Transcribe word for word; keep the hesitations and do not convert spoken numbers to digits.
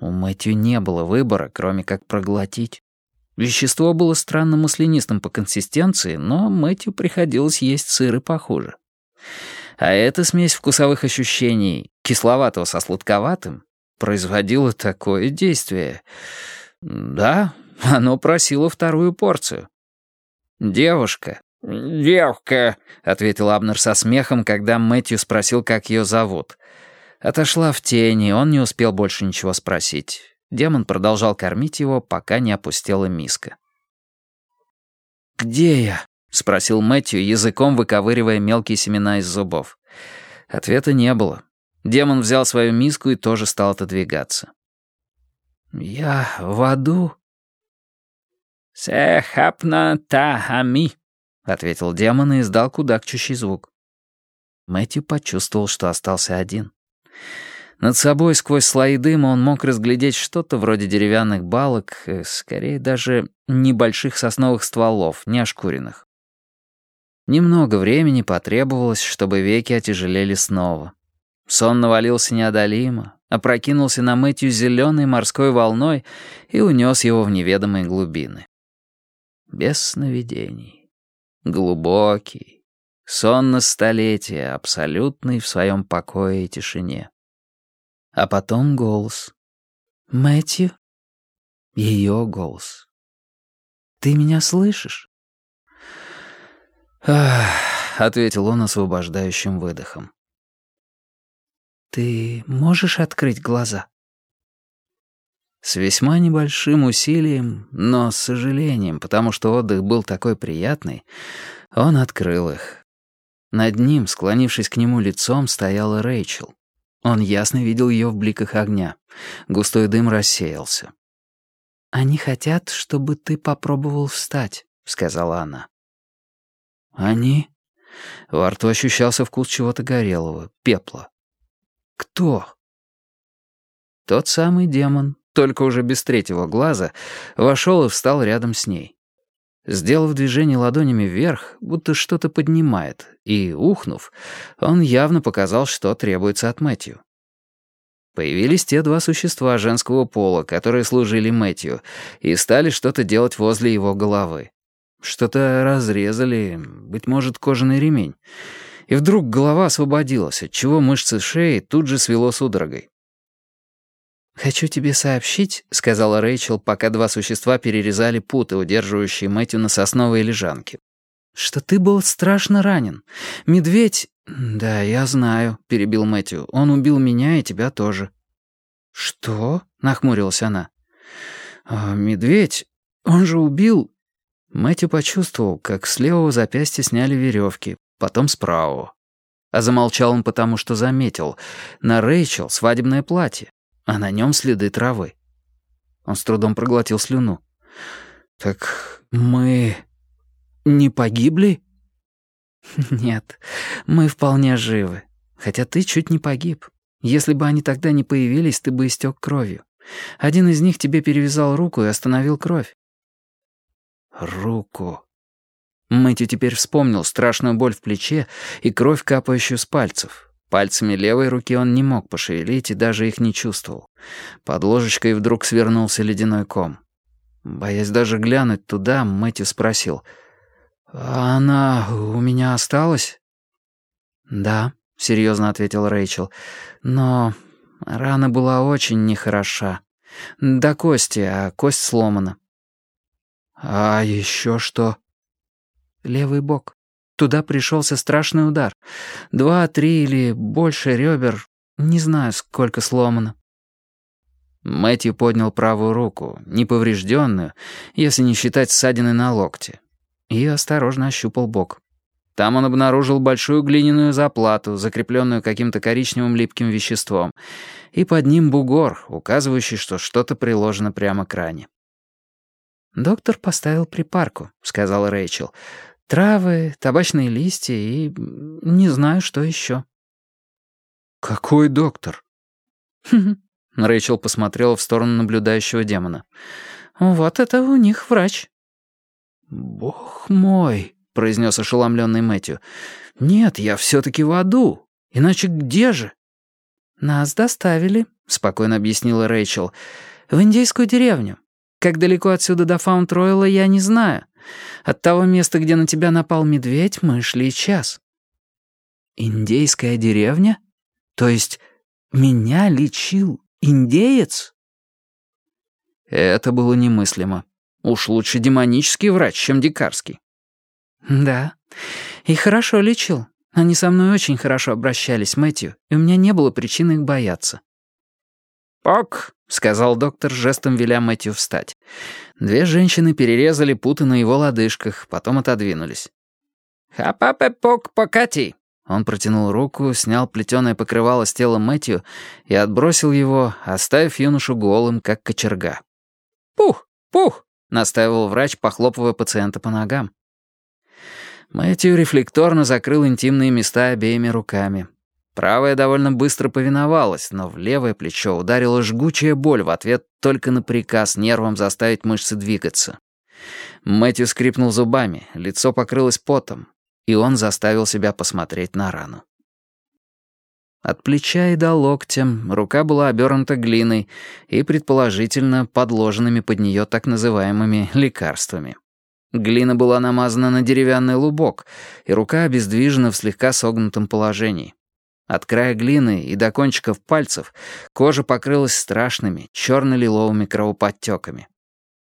У Мэтью не было выбора, кроме как проглотить. Вещество было странно маслянистым по консистенции, но Мэтью приходилось есть сыр и похуже. А эта смесь вкусовых ощущений, кисловатого со сладковатым, производила такое действие. Да, оно просило вторую порцию. «Девушка». «Девка», — ответил Абнер со смехом, когда Мэтью спросил, как ее зовут. Отошла в тени, он не успел больше ничего спросить. Демон продолжал кормить его, пока не опустела миска. «Где я?» — спросил Мэтью, языком выковыривая мелкие семена из зубов. Ответа не было. Демон взял свою миску и тоже стал отодвигаться. «Я в аду?» «Се хапна та ами», — ответил демон и издал кудахчущий звук. Мэтью почувствовал, что остался один. Над собой сквозь слои дыма он мог разглядеть что-то вроде деревянных балок, скорее даже небольших сосновых стволов, не ошкуренных. Немного времени потребовалось, чтобы веки отяжелели снова. Сон навалился неодолимо, опрокинулся на Мэтью зеленой морской волной и унес его в неведомые глубины. Без сновидений. Глубокий. Сон на столетие, абсолютный в своем покое и тишине. А потом голос. «Мэтью?» Ее голос. «Ты меня слышишь?» «Ах», — ответил он освобождающим выдохом. «Ты можешь открыть глаза?» С весьма небольшим усилием, но с сожалением, потому что отдых был такой приятный, он открыл их. Над ним, склонившись к нему лицом, стояла Рэйчел. Он ясно видел ее в бликах огня. Густой дым рассеялся. «Они хотят, чтобы ты попробовал встать», — сказала она. «Они?» Во рту ощущался вкус чего-то горелого, пепла. «Кто?» Тот самый демон, только уже без третьего глаза, вошел и встал рядом с ней. Сделав движение ладонями вверх, будто что-то поднимает, и, ухнув, он явно показал, что требуется от Мэтью. Появились те два существа женского пола, которые служили Мэтью, и стали что-то делать возле его головы. Что-то разрезали, быть может, кожаный ремень. И вдруг голова освободилась, отчего мышцы шеи тут же свело судорогой. «Хочу тебе сообщить», — сказала Рэйчел, пока два существа перерезали путы, удерживающие Мэтью на сосновой лежанке, «что ты был страшно ранен. Медведь...» «Да, я знаю», — перебил Мэтью. «Он убил меня и тебя тоже». «Что?» — нахмурилась она. «А, «Медведь... Он же убил...» Мэтью почувствовал, как с левого запястья сняли веревки, потом с правого. А замолчал он потому, что заметил. На Рэйчел свадебное платье, а на нем следы травы. Он с трудом проглотил слюну. «Так мы не погибли?» «Нет, мы вполне живы. Хотя ты чуть не погиб. Если бы они тогда не появились, ты бы истек кровью. Один из них тебе перевязал руку и остановил кровь». «Руку...» Мэтью теперь вспомнил страшную боль в плече и кровь, капающую с пальцев. Пальцами левой руки он не мог пошевелить и даже их не чувствовал. Под ложечкой вдруг свернулся ледяной ком. Боясь даже глянуть туда, Мэтью спросил: «А она у меня осталась?» «Да», — серьезно ответил Рэйчел, «но рана была очень нехороша. До кости, а кость сломана». «А еще что?» «Левый бок. Туда пришелся страшный удар. Два, три или больше ребер. Не знаю, сколько сломано». Мэтью поднял правую руку, неповрежденную, если не считать ссадины на локте, и осторожно ощупал бок. Там он обнаружил большую глиняную заплату, закрепленную каким-то коричневым липким веществом, и под ним бугор, указывающий, что что-то приложено прямо к ране. «Доктор поставил припарку», — сказала Рэйчел. «Травы, табачные листья и... не знаю, что еще». «Какой доктор?» Рэйчел посмотрела в сторону наблюдающего демона. «Вот это у них врач». «Бог мой», — произнес ошеломленный Мэтью. «Нет, я все-таки в аду. Иначе где же?» «Нас доставили», — спокойно объяснила Рэйчел. «В индейскую деревню. Как далеко отсюда до Фаунд-Ройла, я не знаю. От того места, где на тебя напал медведь, мы шли час». «Индейская деревня? То есть меня лечил индеец?» Это было немыслимо. Уж лучше демонический врач, чем дикарский. «Да, и хорошо лечил. Они со мной очень хорошо обращались, Мэтью, и у меня не было причины их бояться». «Пок», — сказал доктор, жестом веля Мэтью встать. Две женщины перерезали путы на его лодыжках, потом отодвинулись. «Хапапе-пок покати». Он протянул руку, снял плетеное покрывало с тела Мэтью и отбросил его, оставив юношу голым, как кочерга. «Пух, пух», — настаивал врач, похлопывая пациента по ногам. Мэтью рефлекторно закрыл интимные места обеими руками. Правая довольно быстро повиновалась, но в левое плечо ударила жгучая боль в ответ только на приказ нервам заставить мышцы двигаться. Мэтью скрипнул зубами, лицо покрылось потом, и он заставил себя посмотреть на рану. От плеча и до локтя рука была обернута глиной и, предположительно, подложенными под нее так называемыми лекарствами. Глина была намазана на деревянный лубок, и рука обездвижена в слегка согнутом положении. От края глины и до кончиков пальцев кожа покрылась страшными черно-лиловыми кровоподтеками.